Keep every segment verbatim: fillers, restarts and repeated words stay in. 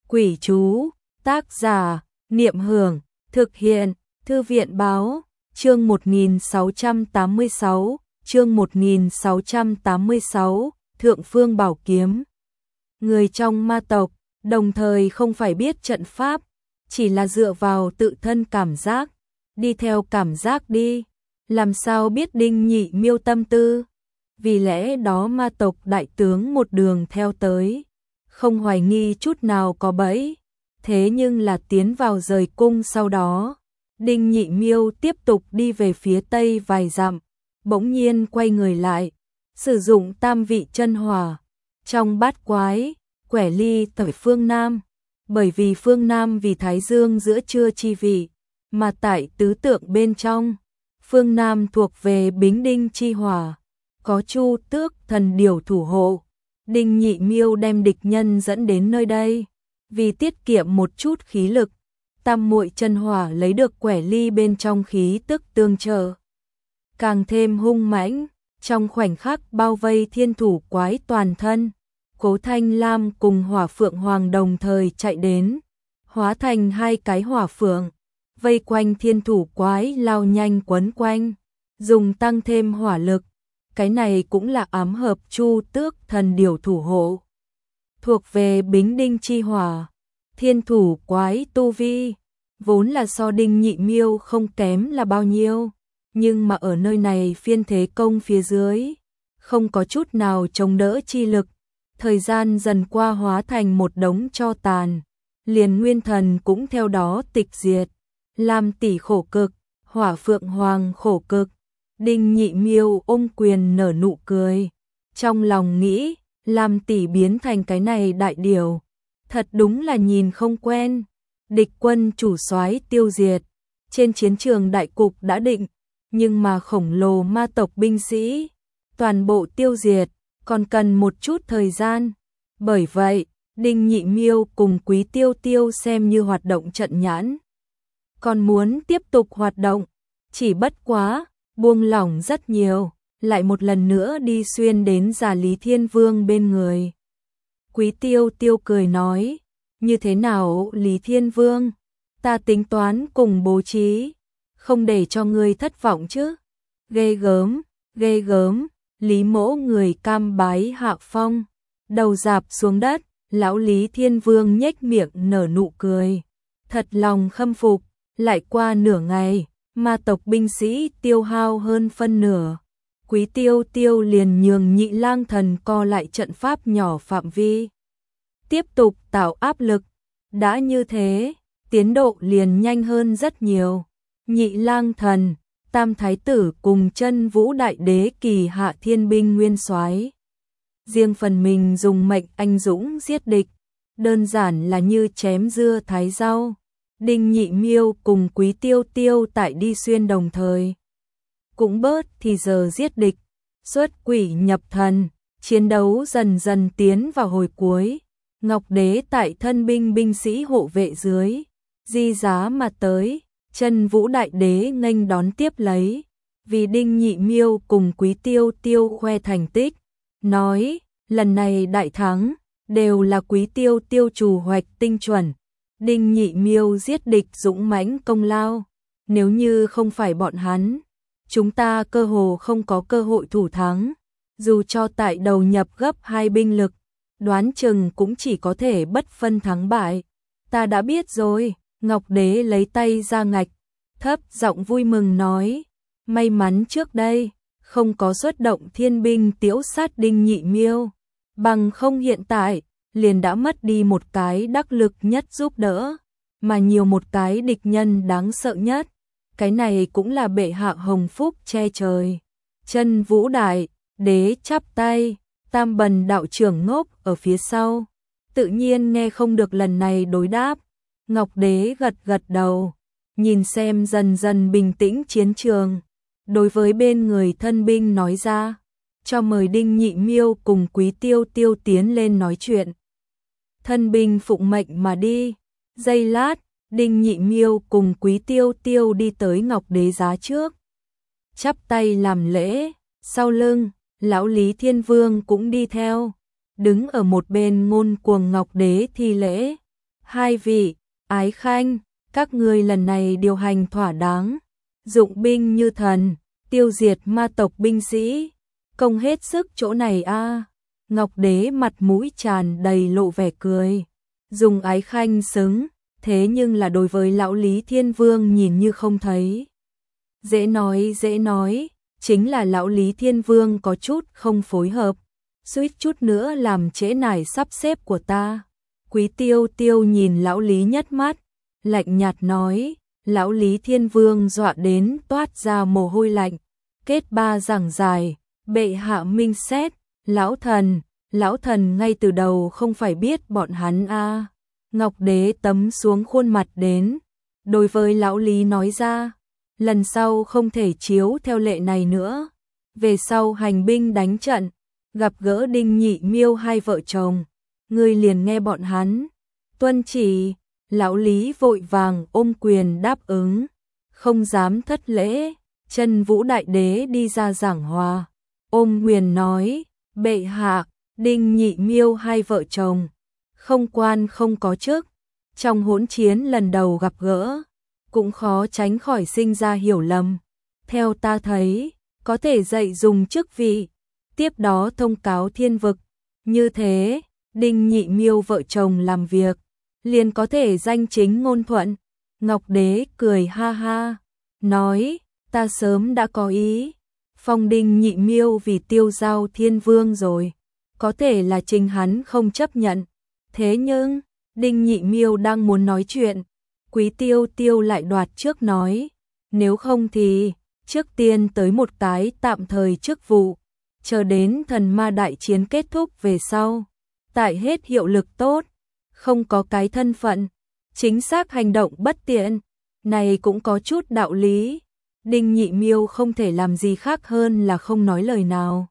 Quỷ chú, tác giả, Niệm Hưởng, thực hiện, Thư viện báo, chương một nghìn sáu trăm tám mươi sáu, chương một nghìn sáu trăm tám mươi sáu, Thượng Phương Bảo Kiếm. Người trong ma tộc, đồng thời không phải biết trận pháp, chỉ là dựa vào tự thân cảm giác, đi theo cảm giác đi, làm sao biết Đinh Nhị Miêu tâm tư. Vì lẽ đó ma tộc đại tướng một đường theo tới, không hoài nghi chút nào có bẫy. Thế nhưng là tiến vào rời cung sau đó, Đinh Nhị Miêu tiếp tục đi về phía tây vài dặm, bỗng nhiên quay người lại, sử dụng tam vị chân hỏa, trong bát quái, quẻ ly tới phương Nam, bởi vì phương Nam vì Thái Dương giữa trưa chi vị, mà tại tứ tượng bên trong, phương Nam thuộc về Bính Đinh chi hỏa, có Chu Tước thần điều thủ hộ. Đinh Nhị Miêu đem địch nhân dẫn đến nơi đây, vì tiết kiệm một chút khí lực, tam muội chân hỏa lấy được quẻ ly bên trong khí tức tương trợ, càng thêm hung mãnh, trong khoảnh khắc bao vây thiên thủ quái toàn thân. Cố Thanh Lam cùng Hỏa Phượng Hoàng đồng thời chạy đến, hóa thành hai cái hỏa phượng, vây quanh thiên thủ quái lao nhanh quấn quanh, dùng tăng thêm hỏa lực. Cái này cũng là ám hợp Chu Tước thần điều thủ hộ, thuộc về Bính Đinh chi hỏa. Thiên thủ quái tu vi vốn là so Đinh Nhị Miêu không kém là bao nhiêu, nhưng mà ở nơi này phiên thế công phía dưới, không có chút nào chống đỡ chi lực, thời gian dần qua hóa thành một đống tro tàn, liền nguyên thần cũng theo đó tịch diệt. Lam tỷ khổ cực, Hỏa Phượng Hoàng khổ cực. Đinh Nhị Miêu ôm quyền nở nụ cười, trong lòng nghĩ, Lam tỷ biến thành cái này đại điều, thật đúng là nhìn không quen. Địch quân chủ soái tiêu diệt, trên chiến trường đại cục đã định, nhưng mà khổng lồ ma tộc binh sĩ, toàn bộ tiêu diệt, còn cần một chút thời gian. Bởi vậy, Đinh Nhị Miêu cùng Quý Tiêu Tiêu xem như hoạt động trận nhãn, còn muốn tiếp tục hoạt động, chỉ bất quá buông lỏng rất nhiều, lại một lần nữa đi xuyên đến Già Lý Thiên Vương bên người. Quý Tiêu Tiêu cười nói, như thế nào Lý Thiên Vương, ta tính toán cùng bố trí, không để cho ngươi thất vọng chứ. Ghê gớm, ghê gớm, Lý Mỗ người cam bái hạ phong, đầu dạp xuống đất, lão Lý Thiên Vương nhếch miệng nở nụ cười, thật lòng khâm phục. Lại qua nửa ngày, ma tộc binh sĩ tiêu hao hơn phân nửa, Quý Tiêu Tiêu liền nhường Nhị Lang Thần co lại trận pháp nhỏ phạm vi, tiếp tục tạo áp lực. Đã như thế, tiến độ liền nhanh hơn rất nhiều. Nhị Lang Thần, Tam Thái Tử cùng Chân Vũ Đại Đế kỳ hạ thiên binh nguyên soái, riêng phần mình dùng mệnh anh dũng giết địch, đơn giản là như chém dưa thái rau. Đinh Nhị Miêu cùng Quý Tiêu Tiêu tại đi xuyên đồng thời, cũng bớt thì giờ giết địch, xuất quỷ nhập thần, chiến đấu dần dần tiến vào hồi cuối. Ngọc Đế tại thân binh binh sĩ hộ vệ dưới, di giá mà tới, Chân Vũ Đại Đế nghênh đón tiếp lấy, vì Đinh Nhị Miêu cùng Quý Tiêu Tiêu khoe thành tích, nói, lần này đại thắng, đều là Quý Tiêu Tiêu chủ hoạch tinh chuẩn. Đinh Nhị Miêu giết địch dũng mãnh công lao, nếu như không phải bọn hắn, chúng ta cơ hồ không có cơ hội thủ thắng, dù cho tại đầu nhập gấp hai binh lực, đoán chừng cũng chỉ có thể bất phân thắng bại. Ta đã biết rồi. Ngọc Đế lấy tay ra ngạch, thấp giọng vui mừng nói, may mắn trước đây không có xuất động thiên binh tiễu sát Đinh Nhị Miêu, bằng không hiện tại liền đã mất đi một cái đắc lực nhất giúp đỡ, mà nhiều một cái địch nhân đáng sợ nhất. Cái này cũng là bệ hạ hồng phúc che trời. Chân Vũ Đại Đế chắp tay, Tam Bần đạo trưởng ngốc ở phía sau, tự nhiên nghe không được lần này đối đáp. Ngọc Đế gật gật đầu, nhìn xem dần dần bình tĩnh chiến trường, đối với bên người thân binh nói ra, cho mời Đinh Nhị Miêu cùng Quý Tiêu Tiêu tiến lên nói chuyện. Thân binh phụng mệnh mà đi. Giây lát, Đinh Nhị Miêu cùng Quý Tiêu Tiêu đi tới Ngọc Đế giá trước, chắp tay làm lễ, sau lưng, lão Lý Thiên Vương cũng đi theo, đứng ở một bên ngôn cuồng Ngọc Đế thi lễ. Hai vị, Ái Khanh, các ngươi lần này điều hành thỏa đáng, dụng binh như thần, tiêu diệt ma tộc binh sĩ, công hết sức chỗ này a. Ngọc Đế mặt mũi tràn đầy lộ vẻ cười, dùng Ái Khanh xứng, thế nhưng là đối với lão Lý Thiên Vương nhìn như không thấy. Dễ nói dễ nói, chính là lão Lý Thiên Vương có chút không phối hợp, suýt chút nữa làm trễ nải sắp xếp của ta. Quý Tiêu Tiêu nhìn lão Lý nhất mắt, lạnh nhạt nói, lão Lý Thiên Vương dọa đến toát ra mồ hôi lạnh, kết ba giảng dài, bệ hạ minh xét, lão thần, lão thần ngay từ đầu không phải biết bọn hắn a. Ngọc Đế tấm xuống khuôn mặt đến, đối với lão Lý nói ra, lần sau không thể chiếu theo lệ này nữa, về sau hành binh đánh trận, gặp gỡ Đinh Nhị Miêu hai vợ chồng, ngươi liền nghe bọn hắn tuân chỉ. Lão Lý vội vàng ôm quyền đáp ứng, không dám thất lễ. Chân Vũ Đại Đế đi ra giảng hòa, ôm quyền nói, bệ hạ, Đinh Nhị Miêu hai vợ chồng, không quan không có chức, trong hỗn chiến lần đầu gặp gỡ, cũng khó tránh khỏi sinh ra hiểu lầm. Theo ta thấy, có thể dạy dùng chức vị, tiếp đó thông cáo thiên vực, như thế, Đinh Nhị Miêu vợ chồng làm việc, liền có thể danh chính ngôn thuận. Ngọc Đế cười ha ha, nói, ta sớm đã có ý, phong Đinh Nhị Miêu vì Tiêu Giao Thiên Vương rồi, có thể là chính hắn không chấp nhận. Thế nhưng, Đinh Nhị Miêu đang muốn nói chuyện, Quý Tiêu Tiêu lại đoạt trước nói, nếu không thì, trước tiên tới một cái tạm thời chức vụ, chờ đến thần ma đại chiến kết thúc về sau, tại hết hiệu lực tốt, không có cái thân phận, chính xác hành động bất tiện, này cũng có chút đạo lý. Đinh Nhị Miêu không thể làm gì khác hơn là không nói lời nào.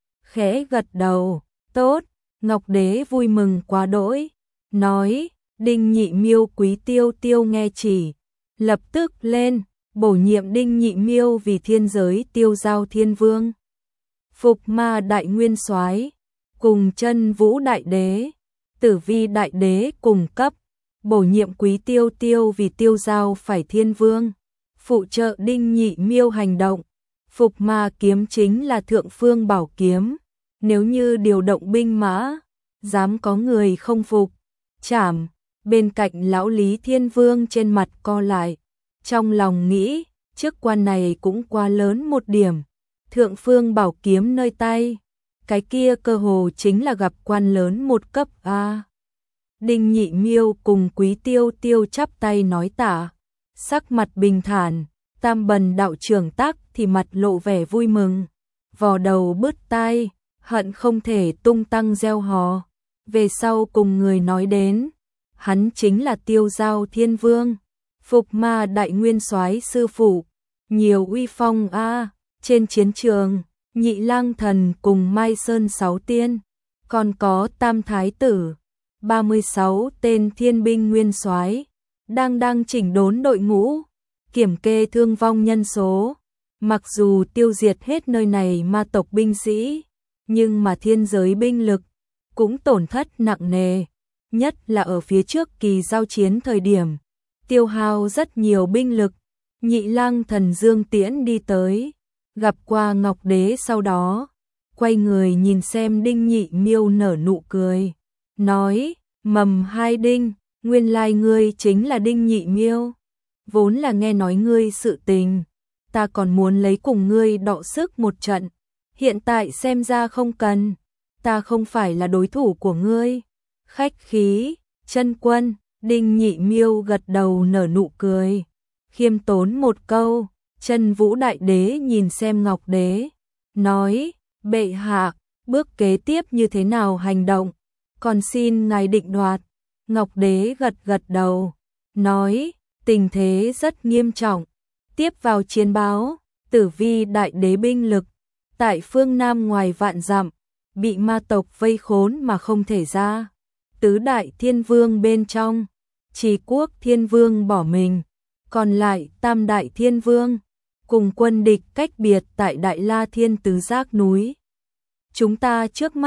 Khẽ gật đầu, tốt, Ngọc Đế vui mừng quá đỗi, nói, Đinh Nhị Miêu. Quý Tiêu Tiêu nghe chỉ, lập tức lên, bổ nhiệm Đinh Nhị Miêu vì thiên giới Tiêu Giao Thiên Vương. Phục Ma Đại Nguyên Soái cùng Chân Vũ Đại Đế, Tử Vi Đại Đế cùng cấp, bổ nhiệm Quý Tiêu Tiêu vì Tiêu Giao phải Thiên Vương, phụ trợ Đinh Nhị Miêu hành động. Phục Ma kiếm chính là thượng phương bảo kiếm, nếu như điều động binh mã, dám có người không phục, chảm. Bên cạnh lão Lý Thiên Vương trên mặt co lại, trong lòng nghĩ, chức quan này cũng quá lớn một điểm, thượng phương bảo kiếm nơi tay, cái kia cơ hồ chính là gặp quan lớn một cấp a. Đinh Nhị Miêu cùng Quý Tiêu Tiêu chắp tay nói tạ, sắc mặt bình thản. Tam Bần đạo trưởng Tắc thì mặt lộ vẻ vui mừng, vò đầu bứt tai, hận không thể tung tăng reo hò. Về sau cùng người nói đến, hắn chính là Tiêu Giao Thiên Vương, Phục Ma Đại Nguyên Soái sư phụ, nhiều uy phong a. Trên chiến trường, Nhị Lang Thần cùng Mai Sơn Sáu Tiên, còn có Tam Thái Tử, ba mươi sáu tên thiên binh nguyên soái, đang đang chỉnh đốn đội ngũ, kiểm kê thương vong nhân số. Mặc dù tiêu diệt hết nơi này ma tộc binh sĩ, nhưng mà thiên giới binh lực cũng tổn thất nặng nề, nhất là ở phía trước kỳ giao chiến thời điểm, tiêu hao rất nhiều binh lực. Nhị Lang Thần Dương Tiễn đi tới, gặp qua Ngọc Đế sau đó, quay người nhìn xem Đinh Nhị Miêu nở nụ cười, nói, mầm hai Đinh, nguyên lai ngươi chính là Đinh Nhị Miêu, vốn là nghe nói ngươi sự tình, ta còn muốn lấy cùng ngươi đọ sức một trận, hiện tại xem ra không cần, ta không phải là đối thủ của ngươi. Khách khí, chân quân. Đinh Nhị Miêu gật đầu nở nụ cười, khiêm tốn một câu. Chân Vũ Đại Đế nhìn xem Ngọc Đế, nói, bệ hạ, bước kế tiếp như thế nào hành động, còn xin ngài định đoạt. Ngọc Đế gật gật đầu, nói, tình thế rất nghiêm trọng, tiếp vào chiến báo, Tử Vi Đại Đế binh lực tại phương Nam ngoài vạn dặm, bị ma tộc vây khốn mà không thể ra. Tứ Đại Thiên Vương bên trong, Trì Quốc Thiên Vương bỏ mình, còn lại Tam Đại Thiên Vương cùng quân địch cách biệt tại Đại La Thiên Tứ Giác núi. Chúng ta trước mắt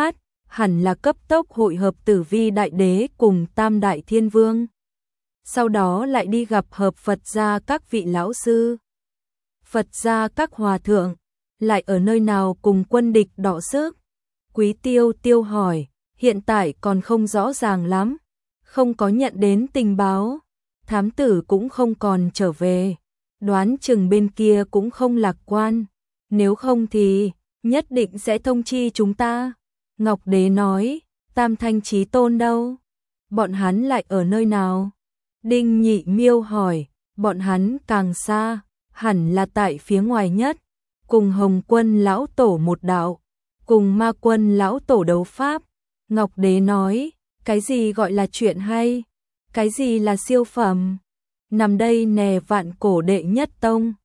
hẳn là cấp tốc hội hợp Tử Vi Đại Đế cùng Tam Đại Thiên Vương. Sau đó lại đi gặp hợp Phật gia các vị lão sư. Phật gia các hòa thượng, lại ở nơi nào cùng quân địch đọ sức? Quý Tiêu Tiêu hỏi, hiện tại còn không rõ ràng lắm, không có nhận đến tình báo, thám tử cũng không còn trở về, đoán chừng bên kia cũng không lạc quan, nếu không thì nhất định sẽ thông chi chúng ta. Ngọc Đế nói, Tam Thanh Chí Tôn đâu? Bọn hắn lại ở nơi nào? Đinh Nhị Miêu hỏi, bọn hắn càng xa, hẳn là tại phía ngoài nhất, cùng Hồng Quân lão tổ một đạo, cùng Ma Quân lão tổ đấu pháp. Ngọc Đế nói, cái gì gọi là chuyện hay? Cái gì là siêu phẩm? Nằm đây nè, vạn cổ đệ nhất tông,